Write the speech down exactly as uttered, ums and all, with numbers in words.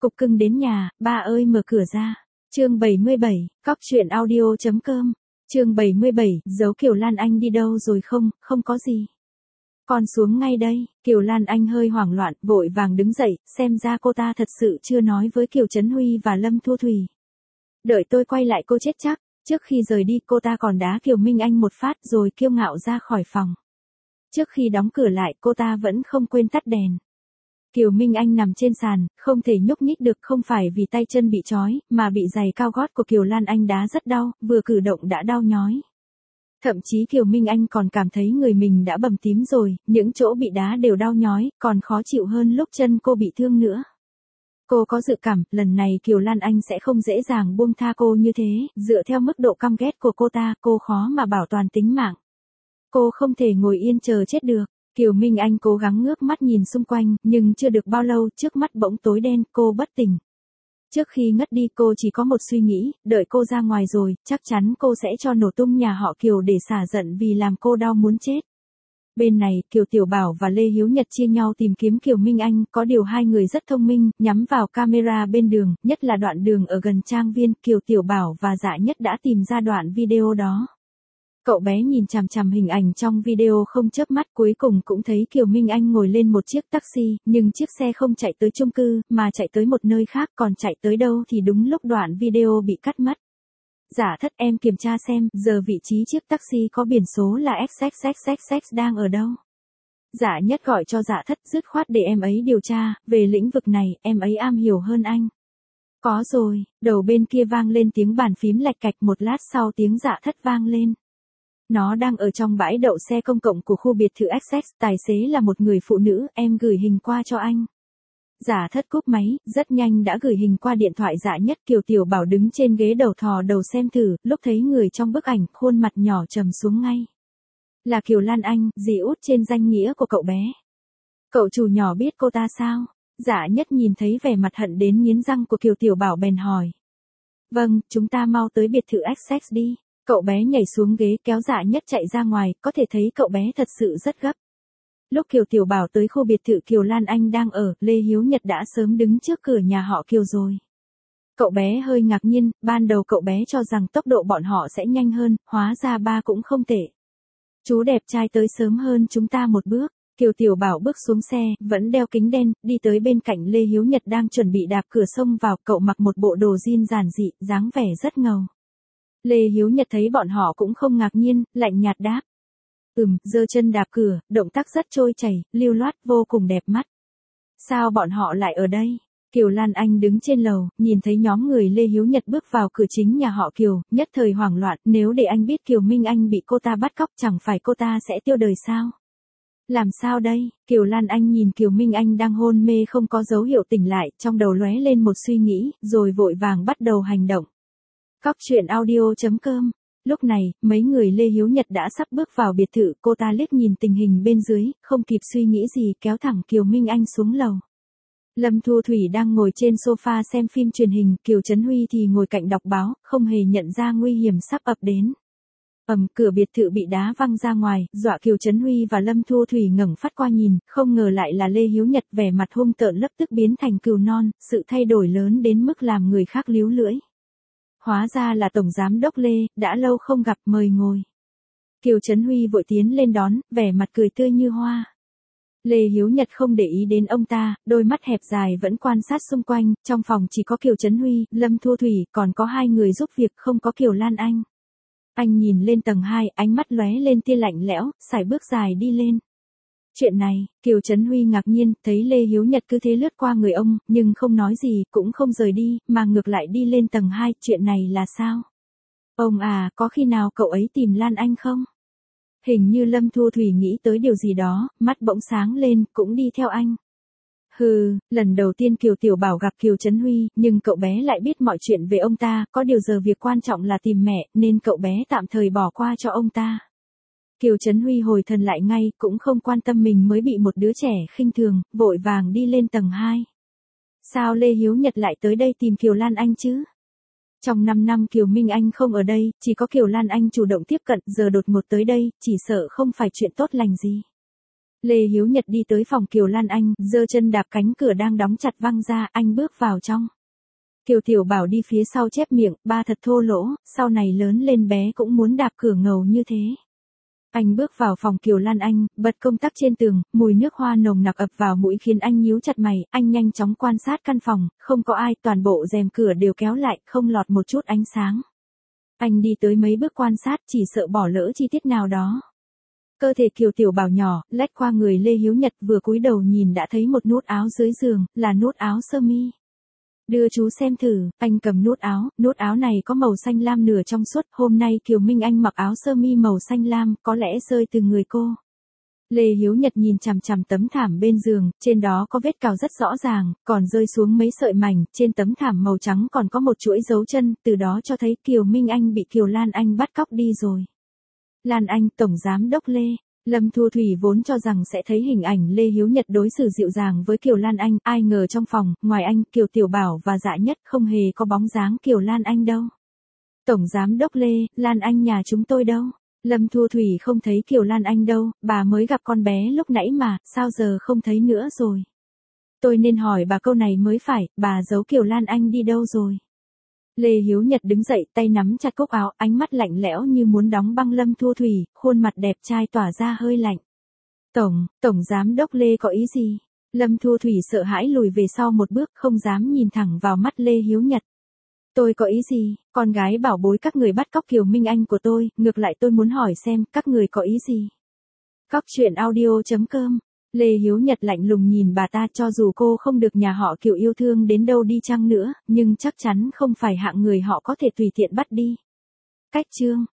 Cục cưng đến nhà, ba ơi mở cửa ra. Chương bảy mươi bảy, cóc truyện audio chấm com. Chương bảy mươi bảy, giấu Kiều Lan Anh đi đâu rồi không, không có gì. Con xuống ngay đây. Kiều Lan Anh hơi hoảng loạn, vội vàng đứng dậy, xem ra cô ta thật sự chưa nói với Kiều Trấn Huy và Lâm Thu Thủy. Đợi tôi quay lại cô chết chắc. Trước khi rời đi cô ta còn đá Kiều Minh Anh một phát rồi kiêu ngạo ra khỏi phòng. Trước khi đóng cửa lại cô ta vẫn không quên tắt đèn. Kiều Minh Anh nằm trên sàn, không thể nhúc nhích được, không phải vì tay chân bị trói, mà bị giày cao gót của Kiều Lan Anh đá rất đau, vừa cử động đã đau nhói. Thậm chí Kiều Minh Anh còn cảm thấy người mình đã bầm tím rồi, những chỗ bị đá đều đau nhói, còn khó chịu hơn lúc chân cô bị thương nữa. Cô có dự cảm, lần này Kiều Lan Anh sẽ không dễ dàng buông tha cô như thế, dựa theo mức độ căm ghét của cô ta, cô khó mà bảo toàn tính mạng. Cô không thể ngồi yên chờ chết được. Kiều Minh Anh cố gắng ngước mắt nhìn xung quanh, nhưng chưa được bao lâu, trước mắt bỗng tối đen, cô bất tỉnh. Trước khi ngất đi cô chỉ có một suy nghĩ, đợi cô ra ngoài rồi, chắc chắn cô sẽ cho nổ tung nhà họ Kiều để xả giận vì làm cô đau muốn chết. Bên này, Kiều Tiểu Bảo và Lê Hiếu Nhật chia nhau tìm kiếm Kiều Minh Anh, có điều hai người rất thông minh, nhắm vào camera bên đường, nhất là đoạn đường ở gần trang viên, Kiều Tiểu Bảo và Dạ Nhất đã tìm ra đoạn video đó. Cậu bé nhìn chằm chằm hình ảnh trong video không chớp mắt, cuối cùng cũng thấy Kiều Minh Anh ngồi lên một chiếc taxi, nhưng chiếc xe không chạy tới chung cư, mà chạy tới một nơi khác, còn chạy tới đâu thì đúng lúc đoạn video bị cắt mất. Dạ Thất, em kiểm tra xem, giờ vị trí chiếc taxi có biển số là ích ích ích ích ích đang ở đâu. Dạ Nhất gọi cho Dạ Thất, dứt khoát để em ấy điều tra, về lĩnh vực này, em ấy am hiểu hơn anh. Có rồi, đầu bên kia vang lên tiếng bàn phím lạch cạch, một lát sau tiếng Dạ Thất vang lên. Nó đang ở trong bãi đậu xe công cộng của khu biệt thự ích ích, tài xế là một người phụ nữ, em gửi hình qua cho anh. Dạ Thất cúp máy, rất nhanh đã gửi hình qua điện thoại Dạ Nhất. Kiều Tiểu Bảo đứng trên ghế đầu thò đầu xem thử, lúc thấy người trong bức ảnh, khuôn mặt nhỏ trầm xuống ngay. Là Kiều Lan Anh, dì út trên danh nghĩa của cậu bé. Cậu chủ nhỏ biết cô ta sao? Dạ Nhất nhìn thấy vẻ mặt hận đến nghiến răng của Kiều Tiểu Bảo bèn hỏi. Vâng, chúng ta mau tới biệt thự ích ích đi. Cậu bé nhảy xuống ghế kéo Dạ Nhất chạy ra ngoài, có thể thấy cậu bé thật sự rất gấp. Lúc Kiều Tiểu Bảo tới khu biệt thự Kiều Lan Anh đang ở, Lê Hiếu Nhật đã sớm đứng trước cửa nhà họ Kiều rồi. Cậu bé hơi ngạc nhiên, ban đầu cậu bé cho rằng tốc độ bọn họ sẽ nhanh hơn, hóa ra ba cũng không tệ. Chú đẹp trai tới sớm hơn chúng ta một bước. Kiều Tiểu Bảo bước xuống xe, vẫn đeo kính đen, đi tới bên cạnh Lê Hiếu Nhật đang chuẩn bị đạp cửa xông vào, cậu mặc một bộ đồ jean giản dị, dáng vẻ rất ngầu. Lê Hiếu Nhật thấy bọn họ cũng không ngạc nhiên, lạnh nhạt đáp. Ừm, giơ chân đạp cửa, động tác rất trôi chảy, lưu loát, vô cùng đẹp mắt. Sao bọn họ lại ở đây? Kiều Lan Anh đứng trên lầu, nhìn thấy nhóm người Lê Hiếu Nhật bước vào cửa chính nhà họ Kiều, nhất thời hoảng loạn, nếu để anh biết Kiều Minh Anh bị cô ta bắt cóc, chẳng phải cô ta sẽ tiêu đời sao? Làm sao đây? Kiều Lan Anh nhìn Kiều Minh Anh đang hôn mê không có dấu hiệu tỉnh lại, trong đầu lóe lên một suy nghĩ, rồi vội vàng bắt đầu hành động. Cóc truyện audio chấm com. Lúc này, mấy người Lê Hiếu Nhật đã sắp bước vào biệt thự, cô ta liếc nhìn tình hình bên dưới, không kịp suy nghĩ gì kéo thẳng Kiều Minh Anh xuống lầu. Lâm Thu Thủy đang ngồi trên sofa xem phim truyền hình, Kiều Trấn Huy thì ngồi cạnh đọc báo, không hề nhận ra nguy hiểm sắp ập đến. Ầm, cửa biệt thự bị đá văng ra ngoài, dọa Kiều Trấn Huy và Lâm Thu Thủy ngẩng phát qua nhìn, không ngờ lại là Lê Hiếu Nhật, vẻ mặt hung tợn lập tức biến thành cừu non, sự thay đổi lớn đến mức làm người khác líu lưỡi. Hóa ra là Tổng Giám Đốc Lê, đã lâu không gặp, mời ngồi. Kiều Trấn Huy vội tiến lên đón, vẻ mặt cười tươi như hoa. Lê Hiếu Nhật không để ý đến ông ta, đôi mắt hẹp dài vẫn quan sát xung quanh, trong phòng chỉ có Kiều Trấn Huy, Lâm Thu Thủy, còn có hai người giúp việc, không có Kiều Lan Anh. Anh nhìn lên tầng hai, ánh mắt lóe lên tia lạnh lẽo, sải bước dài đi lên. Chuyện này, Kiều Trấn Huy ngạc nhiên, thấy Lê Hiếu Nhật cứ thế lướt qua người ông, nhưng không nói gì, cũng không rời đi, mà ngược lại đi lên tầng hai, chuyện này là sao? Ông à, có khi nào cậu ấy tìm Lan Anh không? Hình như Lâm Thu Thủy nghĩ tới điều gì đó, mắt bỗng sáng lên, cũng đi theo anh. Hừ, lần đầu tiên Kiều Tiểu Bảo gặp Kiều Trấn Huy, nhưng cậu bé lại biết mọi chuyện về ông ta, có điều giờ việc quan trọng là tìm mẹ, nên cậu bé tạm thời bỏ qua cho ông ta. Kiều Trấn Huy hồi thần lại ngay, cũng không quan tâm mình mới bị một đứa trẻ khinh thường, vội vàng đi lên tầng hai. Sao Lê Hiếu Nhật lại tới đây tìm Kiều Lan Anh chứ? Trong năm năm Kiều Minh Anh không ở đây, chỉ có Kiều Lan Anh chủ động tiếp cận, giờ đột ngột tới đây, chỉ sợ không phải chuyện tốt lành gì. Lê Hiếu Nhật đi tới phòng Kiều Lan Anh, giơ chân đạp cánh cửa đang đóng chặt văng ra, anh bước vào trong. Kiều Tiểu Bảo đi phía sau chép miệng, ba thật thô lỗ, sau này lớn lên bé cũng muốn đạp cửa ngầu như thế. Anh bước vào phòng Kiều Lan Anh, bật công tắc trên tường, mùi nước hoa nồng nặc ập vào mũi khiến anh nhíu chặt mày, anh nhanh chóng quan sát căn phòng, không có ai, toàn bộ rèm cửa đều kéo lại, không lọt một chút ánh sáng. Anh đi tới mấy bước quan sát, chỉ sợ bỏ lỡ chi tiết nào đó. Cơ thể Kiều Tiểu Bảo nhỏ, lách qua người Lê Hiếu Nhật, vừa cúi đầu nhìn đã thấy một nút áo dưới giường, là nút áo sơ mi. Đưa chú xem thử, anh cầm nút áo, nút áo này có màu xanh lam nửa trong suốt, hôm nay Kiều Minh Anh mặc áo sơ mi màu xanh lam, có lẽ rơi từ người cô. Lê Hiếu Nhật nhìn chằm chằm tấm thảm bên giường, trên đó có vết cào rất rõ ràng, còn rơi xuống mấy sợi mảnh, trên tấm thảm màu trắng còn có một chuỗi dấu chân, từ đó cho thấy Kiều Minh Anh bị Kiều Lan Anh bắt cóc đi rồi. Lan Anh, Tổng Giám Đốc Lê. Lâm Thu Thủy vốn cho rằng sẽ thấy hình ảnh Lê Hiếu Nhật đối xử dịu dàng với Kiều Lan Anh, ai ngờ trong phòng, ngoài anh, Kiều Tiểu Bảo và Dạ Nhất không hề có bóng dáng Kiều Lan Anh đâu. Tổng Giám Đốc Lê, Lan Anh nhà chúng tôi đâu? Lâm Thu Thủy không thấy Kiều Lan Anh đâu, bà mới gặp con bé lúc nãy mà, sao giờ không thấy nữa rồi? Tôi nên hỏi bà câu này mới phải, bà giấu Kiều Lan Anh đi đâu rồi? Lê Hiếu Nhật đứng dậy, tay nắm chặt cúc áo, ánh mắt lạnh lẽo như muốn đóng băng Lâm Thu Thủy, khuôn mặt đẹp trai tỏa ra hơi lạnh. Tổng, Tổng Giám Đốc Lê có ý gì? Lâm Thu Thủy sợ hãi lùi về sau một bước, không dám nhìn thẳng vào mắt Lê Hiếu Nhật. Tôi có ý gì? Con gái bảo bối các người bắt cóc Kiều Minh Anh của tôi, ngược lại tôi muốn hỏi xem, các người có ý gì? Cóc truyện audio chấm com. Lê Hiếu Nhật lạnh lùng nhìn bà ta, cho dù cô không được nhà họ Kiều yêu thương đến đâu đi chăng nữa, nhưng chắc chắn không phải hạng người họ có thể tùy tiện bắt đi. Cách chương